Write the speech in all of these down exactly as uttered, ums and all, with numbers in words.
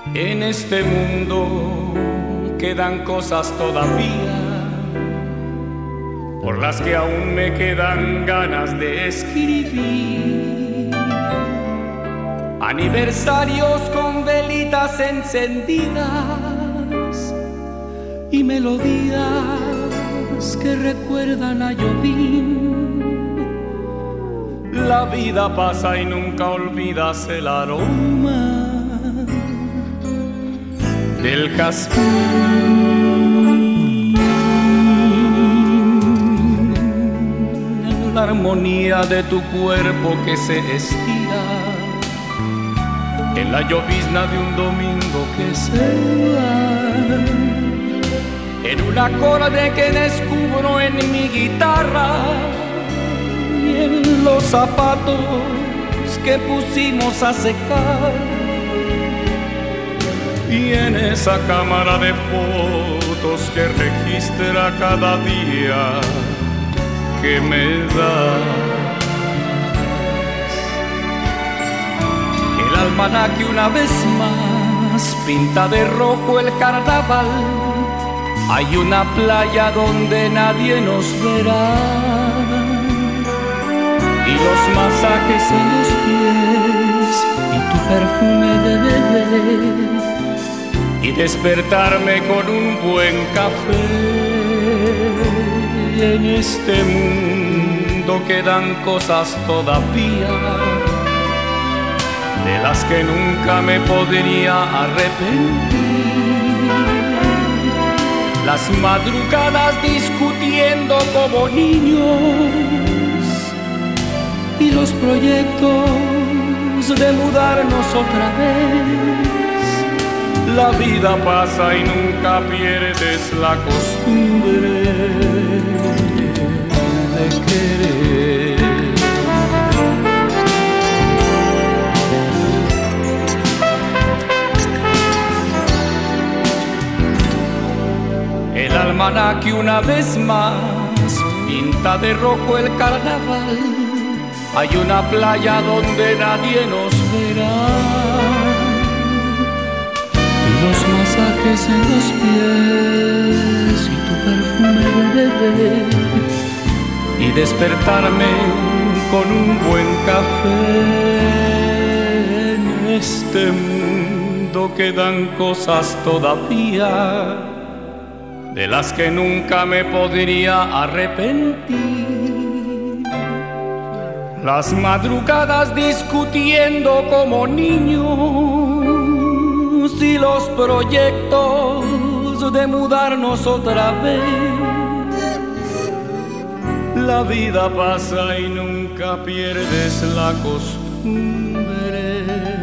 En este mundo quedan cosas todavía por las que aún me quedan ganas de escribir. Aniversarios con velitas encendidas y melodías que recuerdan a Jobim. La vida pasa y nunca olvidas el aroma del jazmín, la armonía de tu cuerpo que se estira en la llovizna de un domingo que se va, en un acorde que descubro en mi guitarra y en los zapatos que pusimos a secar, y en esa cámara de fotos que registra cada día que me das. El almanaque una vez más pinta de rojo el carnaval. Hay una playa donde nadie nos verá, y los masajes en los pies y tu perfume de bebé, y despertarme con un buen café. En este mundo quedan cosas todavía de las que nunca me podría arrepentir. Las madrugadas discutiendo como niños y los proyectos de mudarnos otra vez. La vida pasa y nunca pierdes la costumbre de querer. El almanaque una vez más pinta de rojo el carnaval. Hay una playa donde nadie nos verá, los masajes en los pies y tu perfume de bebé, y despertarme con un buen café. En este mundo quedan cosas todavía de las que nunca me podría arrepentir. Las madrugadas discutiendo como niños y los proyectos de mudarnos otra vez. La vida pasa y nunca pierdes la costumbre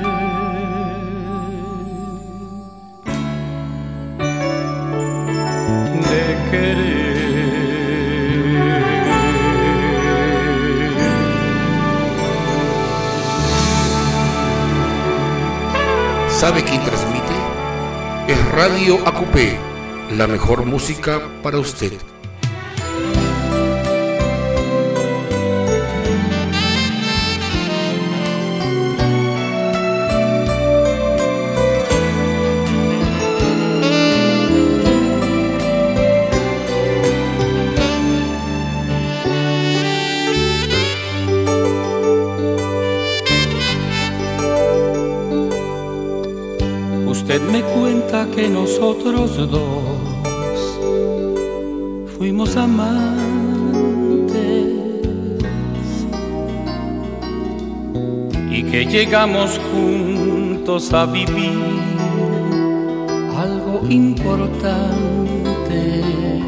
de querer. ¿Sabe quién transmite? Es Radio Acupé, la mejor música para usted. Usted me cuenta que nosotros dos fuimos amantes y que llegamos juntos a vivir algo importante.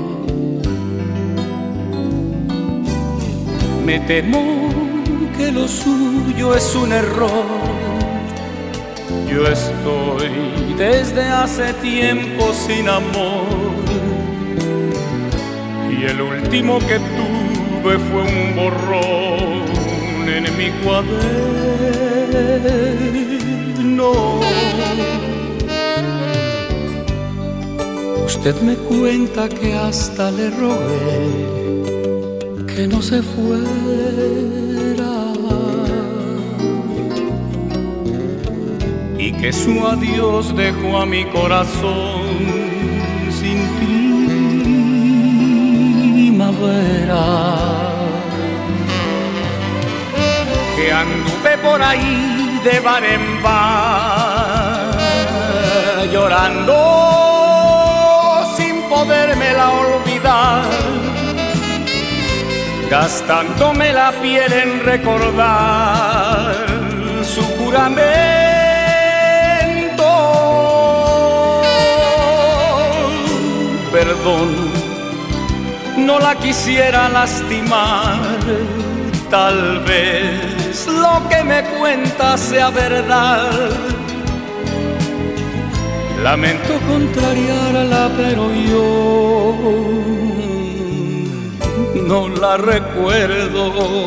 Me temo que lo suyo es un error. Yo estoy desde hace tiempo sin amor, y el último que tuve fue un borrón en mi cuaderno. Usted me cuenta que hasta le rogué que no se fuera, y que su adiós dejó a mi corazón sin primavera. Que anduve por ahí de bar en bar, llorando sin podérmela olvidar, gastándome la piel en recordar su juramento. Perdón, no la quisiera lastimar, tal vez lo que me cuenta sea verdad. Lamento contrariarla, pero yo no la recuerdo.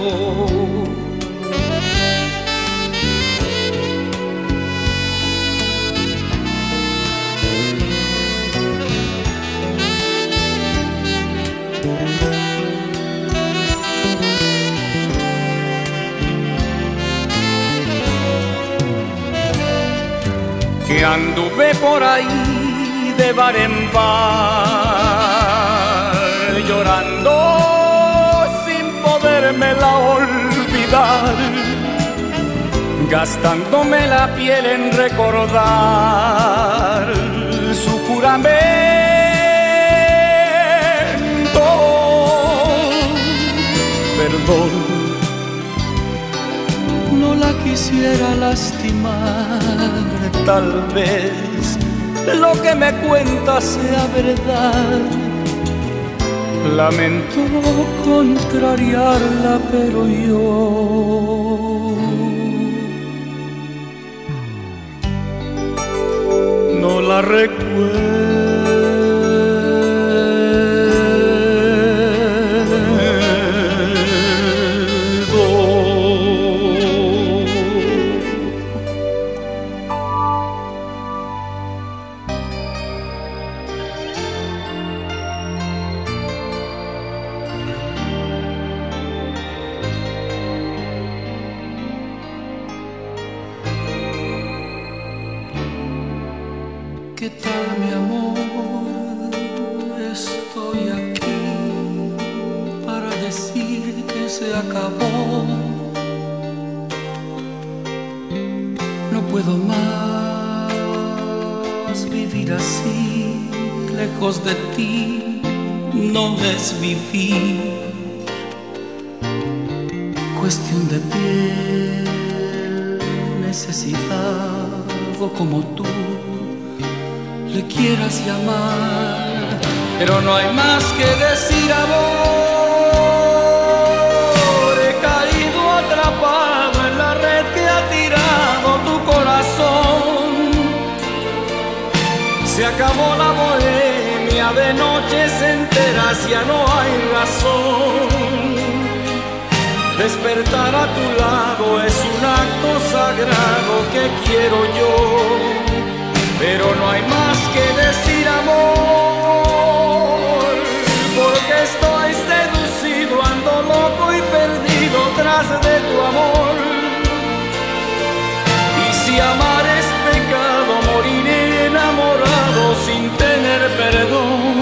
Que anduve por ahí de bar en bar, llorando sin podérmela olvidar, gastándome la piel en recordar su juramento. Perdón, no la quisiera lastimar, tal vez lo que me cuenta sea verdad. Lamento contrariarla, pero yo no la recuerdo. ¿Qué tal, mi amor? Estoy aquí para decir que se acabó. No puedo más vivir así, lejos de ti, no es vivir. Cuestión de piel, necesidad, o como tú le quieras llamar, pero no hay más que decir, amor. He caído atrapado en la red que ha tirado tu corazón. Se acabó la bohemia de noches enteras, ya no hay razón. Despertar a tu lado es un acto sagrado que quiero yo, pero no hay más que decir, amor, porque estoy seducido, ando loco y perdido tras de tu amor. Y si amar es pecado, moriré enamorado sin tener perdón.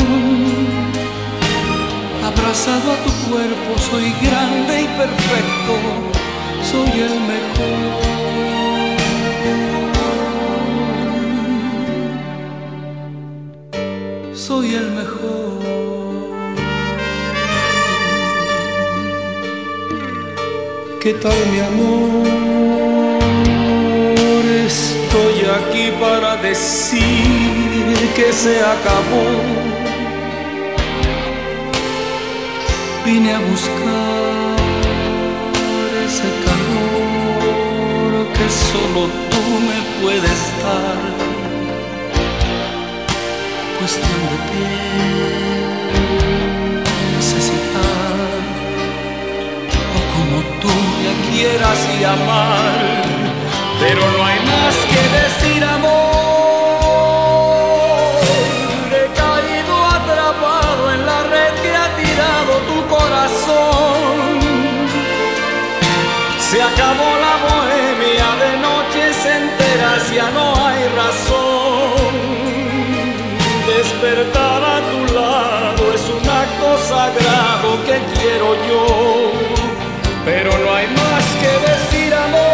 Abrazado a tu cuerpo, soy grande y perfecto, soy el mejor. Soy el mejor. ¿Qué tal, mi amor? Estoy aquí para decir que se acabó. Vine a buscar ese calor que solo tú me puedes dar. Cuestión de piel, necesidad, o como tú le quieras llamar, pero no hay más que decir, amor. He caído atrapado en la red que ha tirado tu corazón. Se acabó la bohemia de noches enteras, ya no hay razón. Despertar a tu lado es un acto sagrado que quiero yo, pero no hay más que decir,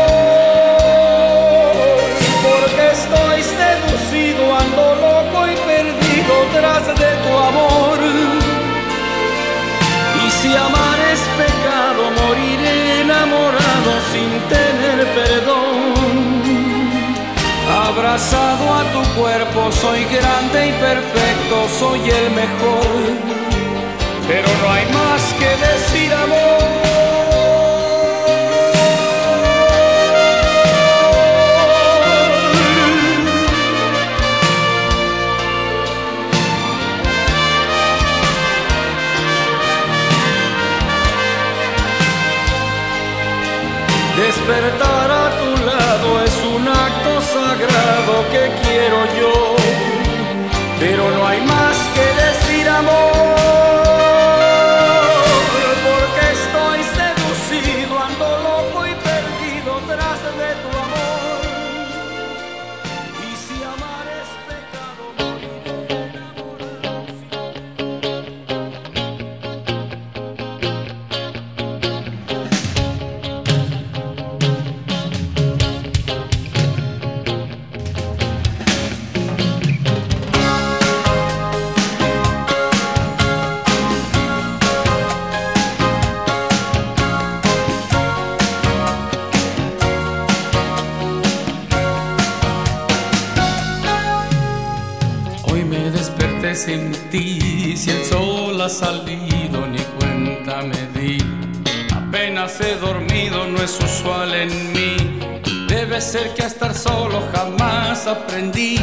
amor, porque estoy seducido, ando loco y perdido tras de tu amor. Y si amar es pecado, moriré enamorado sin tener perdón. Abrazado a tu cuerpo, soy grande y perfecto, soy el mejor, pero no hay más que decir, amor. Despertar a tu lado es un acto sagrado que quiero yo, pero no hay más que decir, amor, porque estoy seducido, ando loco y perdido tras de tu amor. Y si amar es pecado, moriré sin ti, si el sol ha salido ni cuenta me di. Apenas he dormido, no es usual en mí. Debe ser que a estar solo jamás aprendí.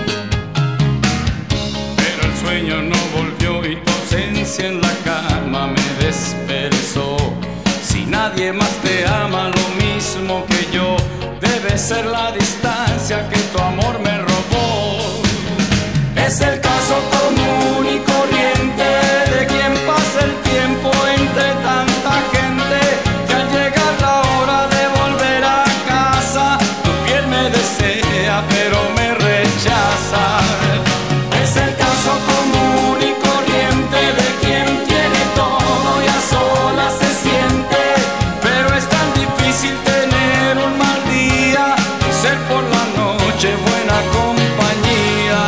Pero el sueño no volvió y tu ausencia en la cama me desperezó. Si nadie más te ama lo mismo que yo, debe ser la distancia que tu amor me robó. Es el caso común y corriente de quien pasa el tiempo entre tanta gente, que al llegar la hora de volver a casa, tu piel me desea pero me rechaza. Es el caso común y corriente de quien tiene todo y a solas se siente, pero es tan difícil tener un mal día y ser por la noche buena compañía.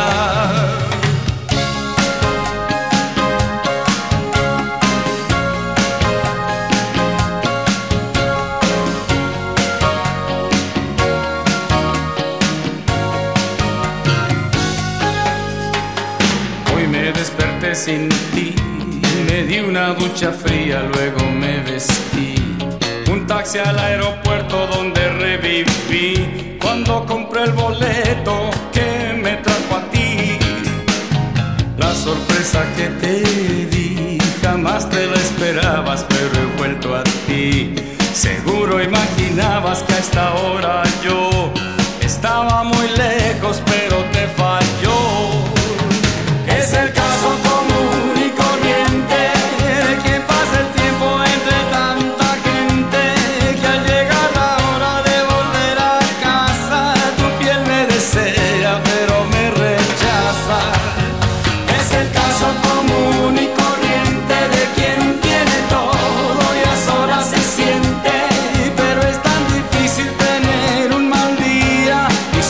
Desperté sin ti, me di una ducha fría, luego me vestí. Un taxi al aeropuerto donde reviví, cuando compré el boleto que me trajo a ti. La sorpresa que te di, jamás te la esperabas, pero he vuelto a ti. Seguro imaginabas que a esta hora yo estaba muy lejos, pero te falló. Es el caso común y corriente de quien pasa el tiempo entre tanta gente, que al llegar la hora de volver a casa, tu piel me desea pero me rechaza. Es el caso común y corriente de quien tiene todo y a solas se siente, pero es tan difícil tener un mal día y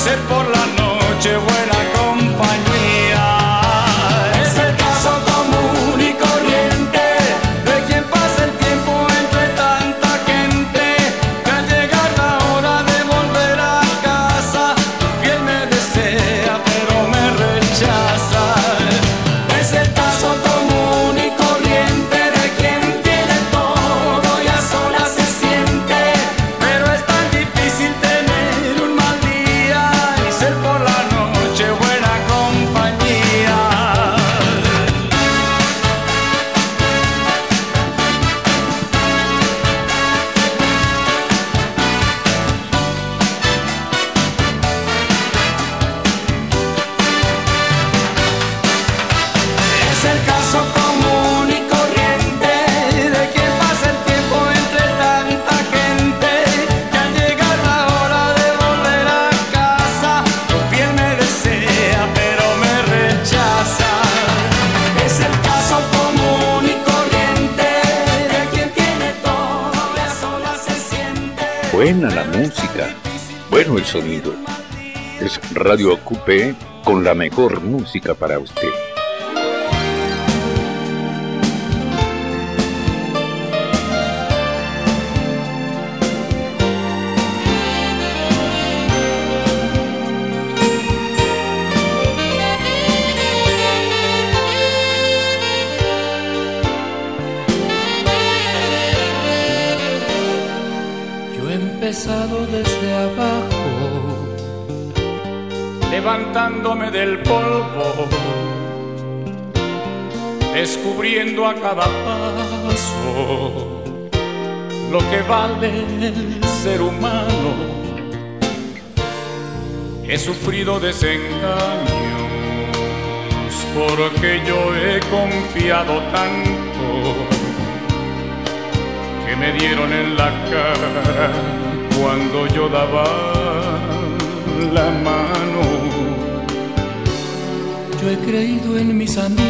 Buena la música, bueno el sonido. Es Radio A Q P con la mejor música para usted. Empezado desde abajo, levantándome del polvo, descubriendo a cada paso lo que vale el ser humano. He sufrido desengaños porque yo he confiado tanto que me dieron en la cara cuando yo daba la mano. Yo he creído en mis amigos,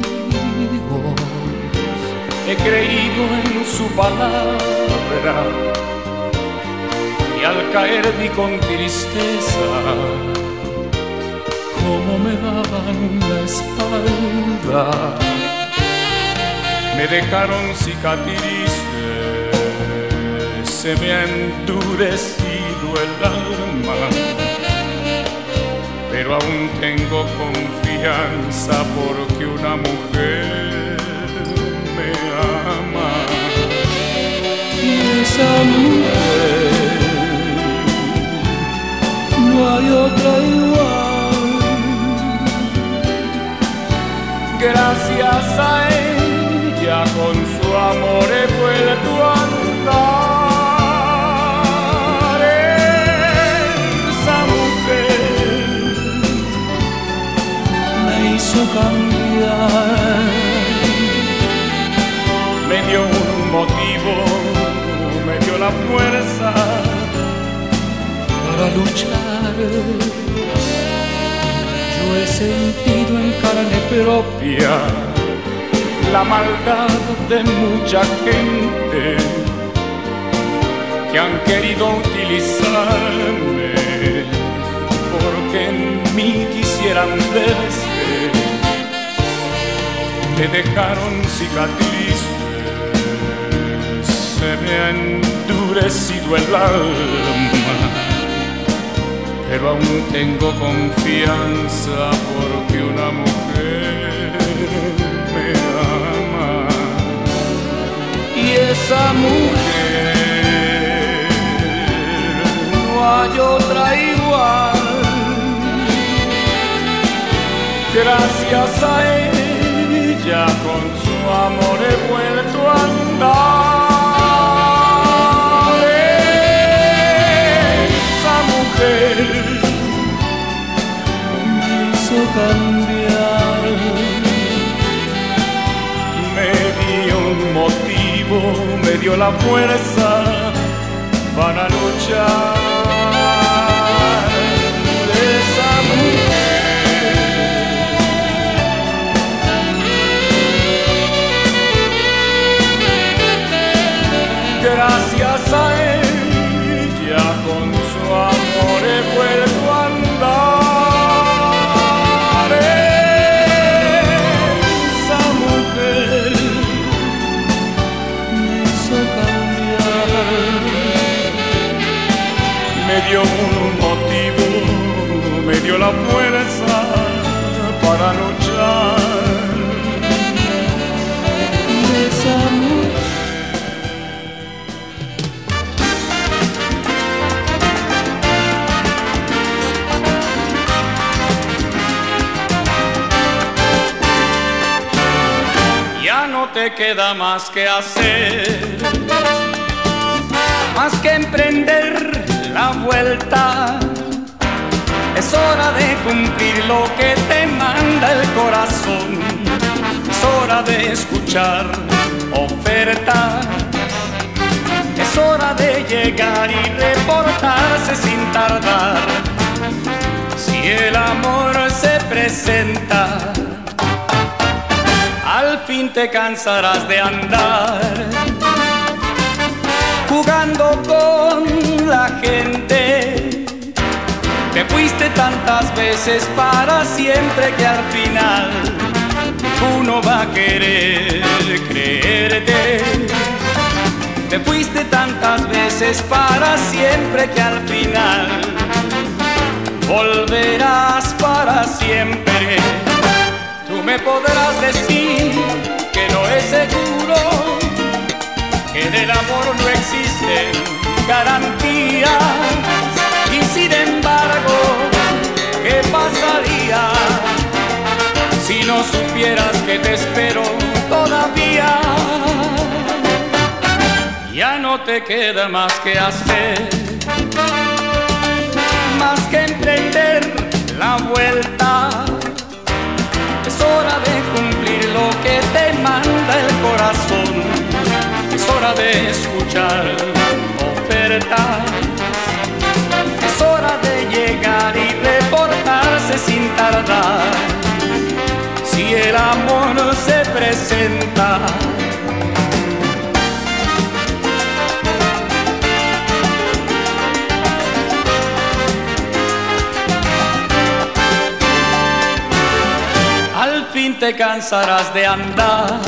he creído en su palabra, y al caer vi con tristeza cómo me daban la espalda. Me dejaron cicatrices, se me ha endurecido el alma, pero aún tengo confianza porque una mujer me ama. Y esa mujer no hay otra igual. Gracias a ella con su amor he vuelto a andar. Hizo cambiar, me dio un motivo, me dio la fuerza para luchar. Yo he sentido en carne propia la maldad de mucha gente que han querido utilizarme porque en mí quisieran verse. Me dejaron cicatrices, se me ha endurecido el alma, pero aún tengo confianza porque una mujer me ama. Y esa mujer no hay otra igual. Gracias a él ya con su amor he vuelto a andar. Esa mujer me hizo cambiar, me dio un motivo, me dio la fuerza para luchar. Esa mujer gracias a ella con su amor he vuelto a andar. Esa mujer me hizo cambiar, me dio un motivo, me dio la fuerza para luchar. Esa mujer no te queda más que hacer, más que emprender la vuelta. Es hora de cumplir lo que te manda el corazón. Es hora de escuchar ofertas. Es hora de llegar y reportarse sin tardar. Si el amor se presenta, al fin te cansarás de andar jugando con la gente. Te fuiste tantas veces para siempre que al final uno va a querer creerte. Te fuiste tantas veces para siempre que al final volverás para siempre. Tú me podrás decir que no es seguro, que del amor no existen garantías. Y sin embargo, ¿qué pasaría si no supieras que te espero todavía? Ya no te queda más que hacer, más que emprender la vuelta. Es hora de cumplir lo que te manda el corazón. Es hora de escuchar ofertas. Es hora de llegar y reportarse sin tardar. Si el amor se presenta, al fin te cansarás de andar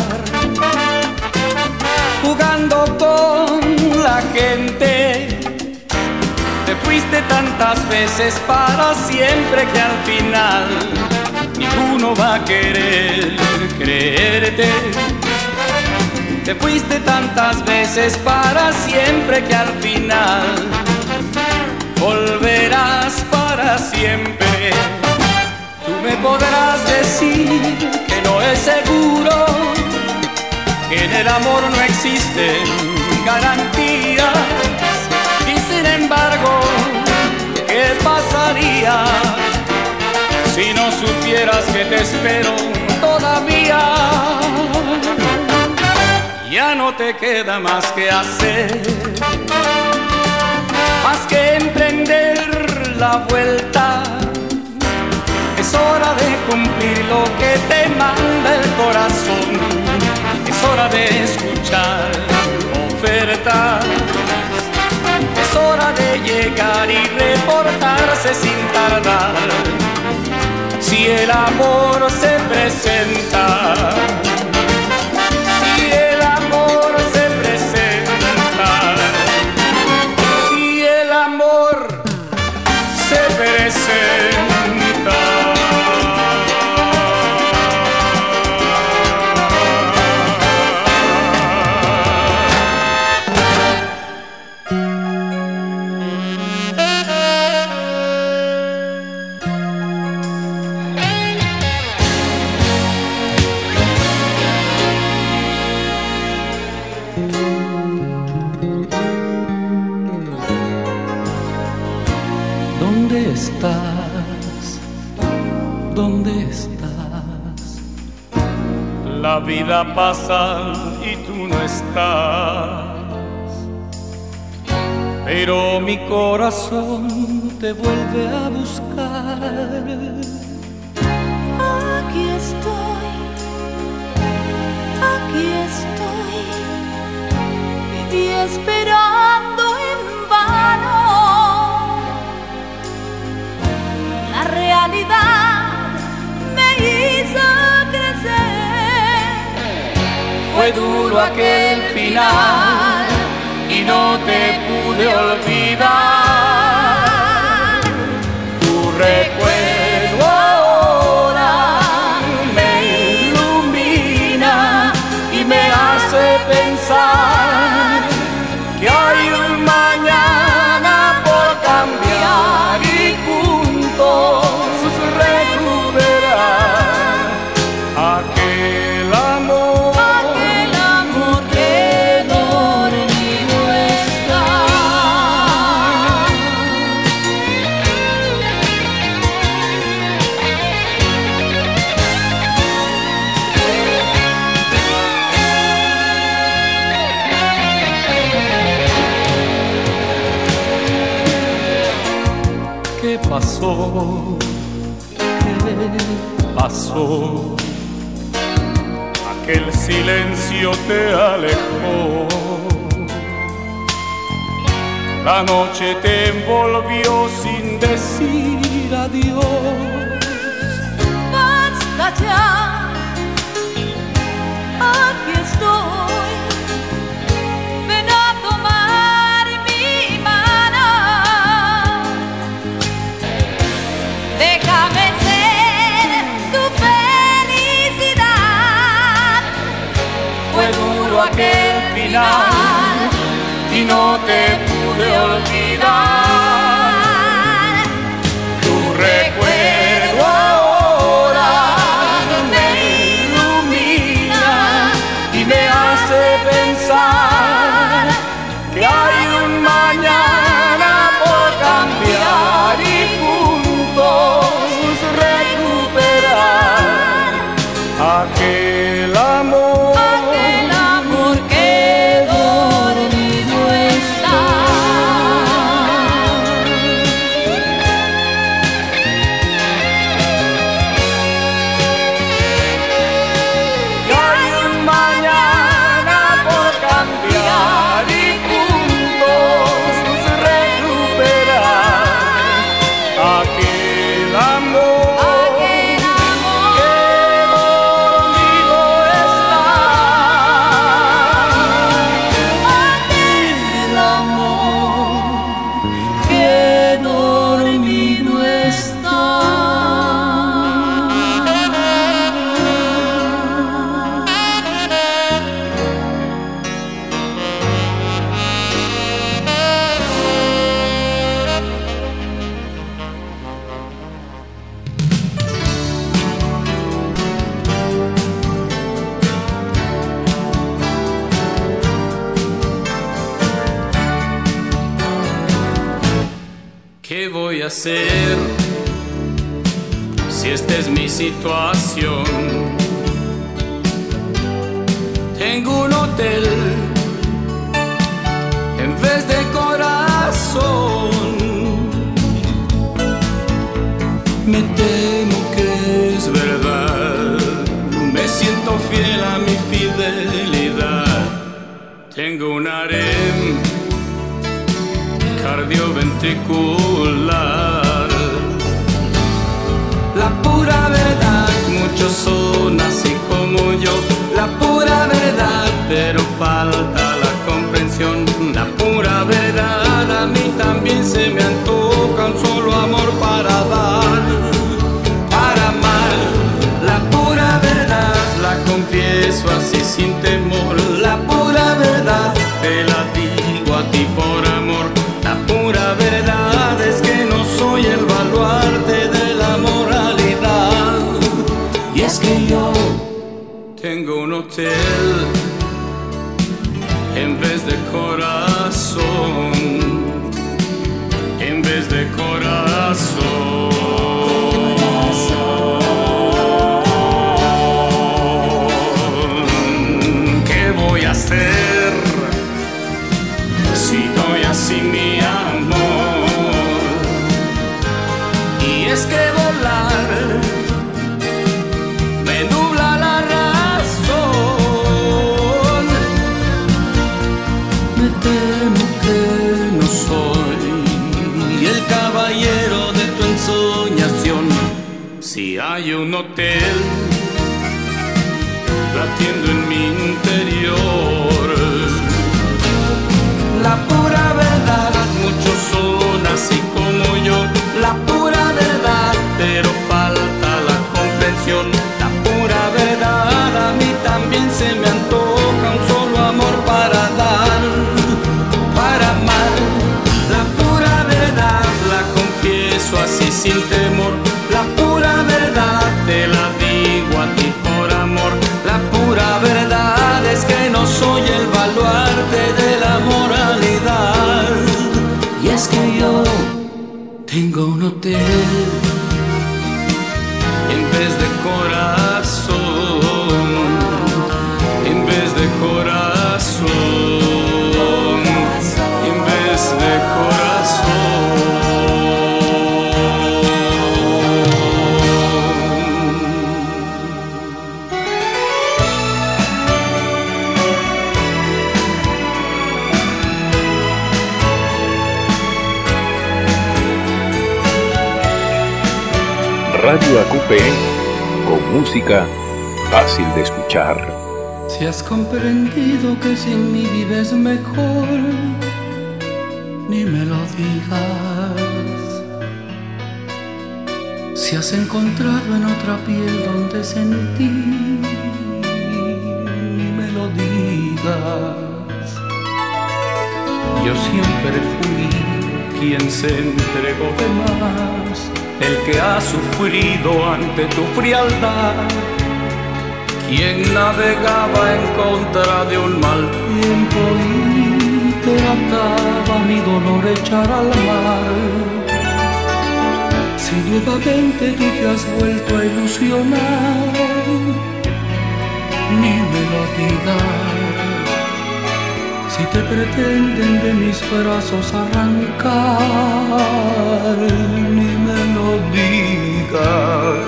jugando con la gente. Te fuiste tantas veces para siempre que al final ninguno va a querer creerte. Te fuiste tantas veces para siempre que al final volverás para siempre. Tú me podrás decir que no es seguro, que en el amor no existen garantías. Y sin embargo, ¿qué pasaría si no supieras que te espero todavía? Ya no te queda más que hacer, más que emprender la vuelta. Es hora de cumplir lo que te manda el corazón. Es hora de escuchar ofertas. Es hora de llegar y reportarse sin tardar. Si el amor se presenta, si el amor se presenta, si el amor se presenta. ¿Dónde estás? ¿Dónde estás? La vida pasa y tú no estás, pero mi corazón te vuelve a buscar. Aquí estoy, aquí estoy, viví esperando en vano. La realidad me hizo crecer. Fue duro aquel final y no te pude olvidar. Tu recuerdo ahora me ilumina y me hace pensar que hay un mañana por cambiar y juntos recuperar aquel amor, aquel amor que dormido está. ¿Qué pasó? ¿Qué pasó? Aquel silencio te alejó. La noche te envolvió sin decir adiós. Basta ya, aquí estoy. Ven a tomar mi mano. Déjame ser tu felicidad. Fue duro aquel final Y no te pude olvidar. Tu recuerdo ahora me ilumina y me hace pensar que hay un mañana por cambiar y juntos recuperar aquel amor. aquel amor que dormido está. Y hay un mañana por cambiar y juntos recuperar aquel amor, Aquel amor que dormido está. aquel amor que dormido está. ¿Qué voy a hacer si esta es mi situación? Tengo un hotel en vez de corazón. Me temo que es verdad, me siento fiel a mi fidelidad. Tengo un harem cardioventricular. La pura verdad, muchos son así como yo. La pura verdad, pero falta la comprensión. La pura verdad, a mí también se me antoja un solo amor para dar, para amar. La pura verdad, la confieso así sin temor. La pura verdad, te la digo a ti por amor. La pura verdad es que no soy el baluarte de la moralidad. Y es que yo tengo un hotel en vez de corazón, en vez de corazón. ¿Qué voy a hacer si doy así mi amor? Y es que volar me nubla la razón. Me temo que no soy el caballero de tu ensoñación. Si hay un hotel latiendo en mi interior, la pura verdad, muchos son así como yo. La pura verdad, pero falta la comprensión. La pura verdad, a mí también se me antoja un solo amor para dar, para amar. La pura verdad, la confieso así sin temor. La pura verdad, te la digo a ti por amor. La pura verdad es que no soy el baluarte de la moralidad. Y es que yo Radio A Q P con música fácil de escuchar. Si has comprendido que sin mí vives mejor, ni me lo digas. Si has encontrado en otra piel donde sentir, ni me lo digas. Yo siempre fui quien se entregó de más, el que ha sufrido ante tu frialdad, quien navegaba en contra de un mal tiempo y trataba mi dolor echar al mar. Si nuevamente tú te has vuelto a ilusionar, ni me lo digas. Si te pretenden de mis brazos arrancar, ni me lo digas.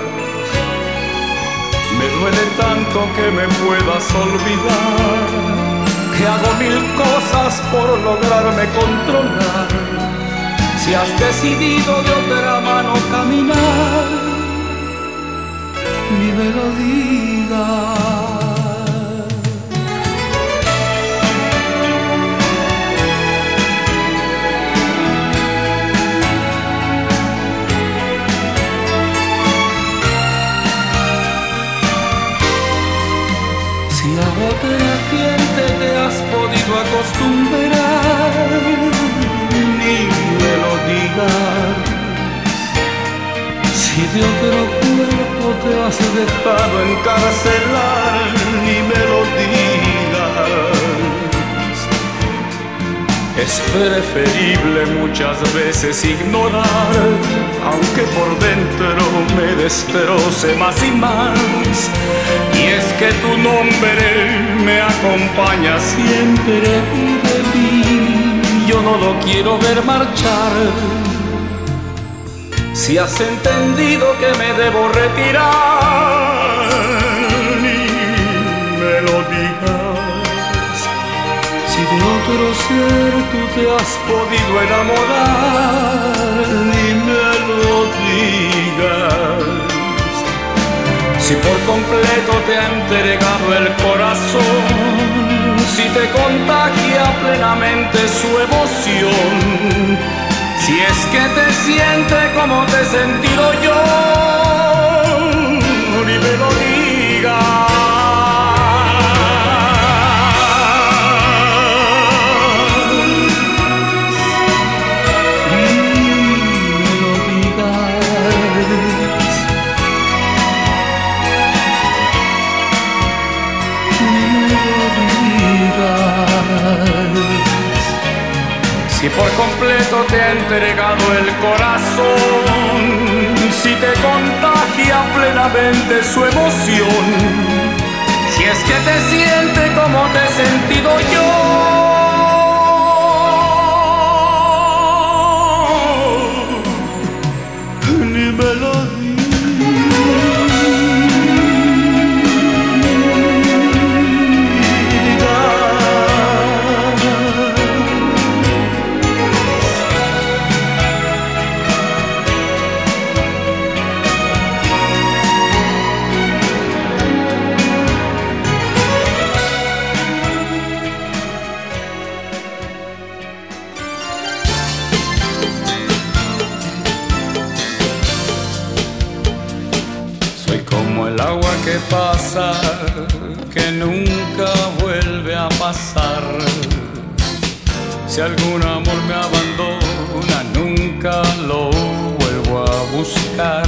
Me duele tanto que me puedas olvidar, que hago mil cosas por lograrme controlar. Si has decidido de otra mano caminar, ni me lo digas. Si a otra gente te has podido acostumbrar, ni me lo digas. Si de otro cuerpo te has dejado encarcelar, ni me lo digas. Es preferible muchas veces ignorar, aunque por dentro me destroce más y más. Y es que tu nombre me acompaña siempre de mí, yo no lo quiero ver marchar. Si has entendido que me debo retirar, ni me lo digas. Si de otro ser tú te has podido enamorar, ni me lo digas. Si por completo te ha entregado el corazón, si te contagia plenamente su emoción, si es que te siente como te he sentido yo, ni me lo digas. Si por completo te ha entregado el corazón, si te contagia plenamente su emoción, si es que te siente como te he sentido yo, ni me lo digas. Que pasa, que nunca vuelve a pasar. Si algún amor me abandona, nunca lo vuelvo a buscar.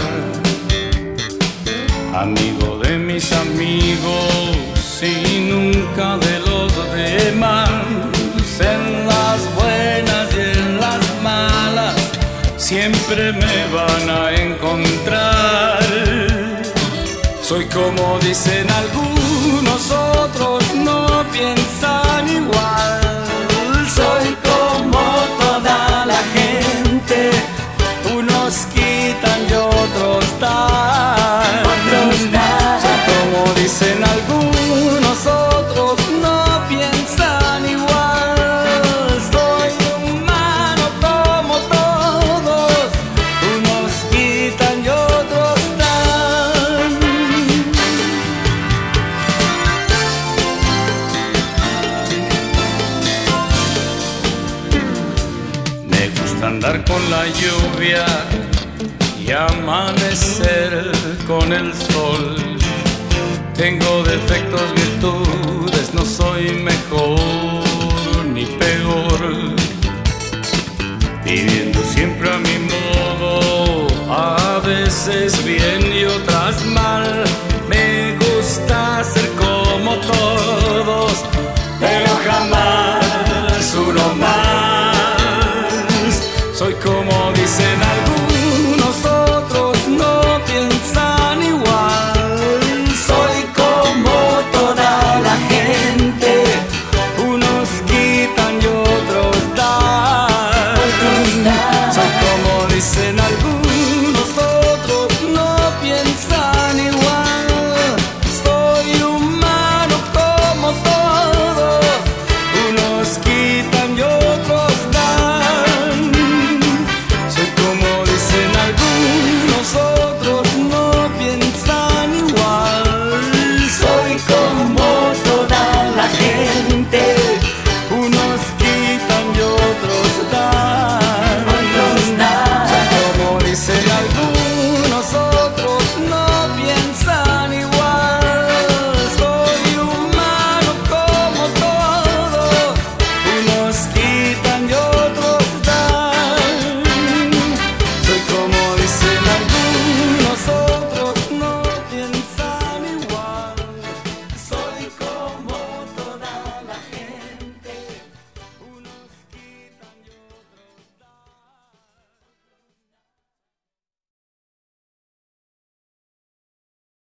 Amigo de mis amigos y nunca de los demás. En las buenas y en las malas siempre me van a encontrar. Soy como dicen algunos, otros no piensan igual. Soy como toda la gente, unos quitan y otros dan. Otros dan. Soy como dicen algunos, otros no piensan igual. Soy humano como todos, unos quitan y otros dan. la lluvia y amanecer con el sol. Tengo defectos, virtudes, no soy mejor ni peor. Viviendo siempre a mi modo, a veces bien y otras mal. Me gusta ser como todos, pero jamás uno más. Soy como dicen algunos, otros no piensan igual. Soy como toda la gente, unos quitan y otros dan. Soy como dicen algunos, otros no piensan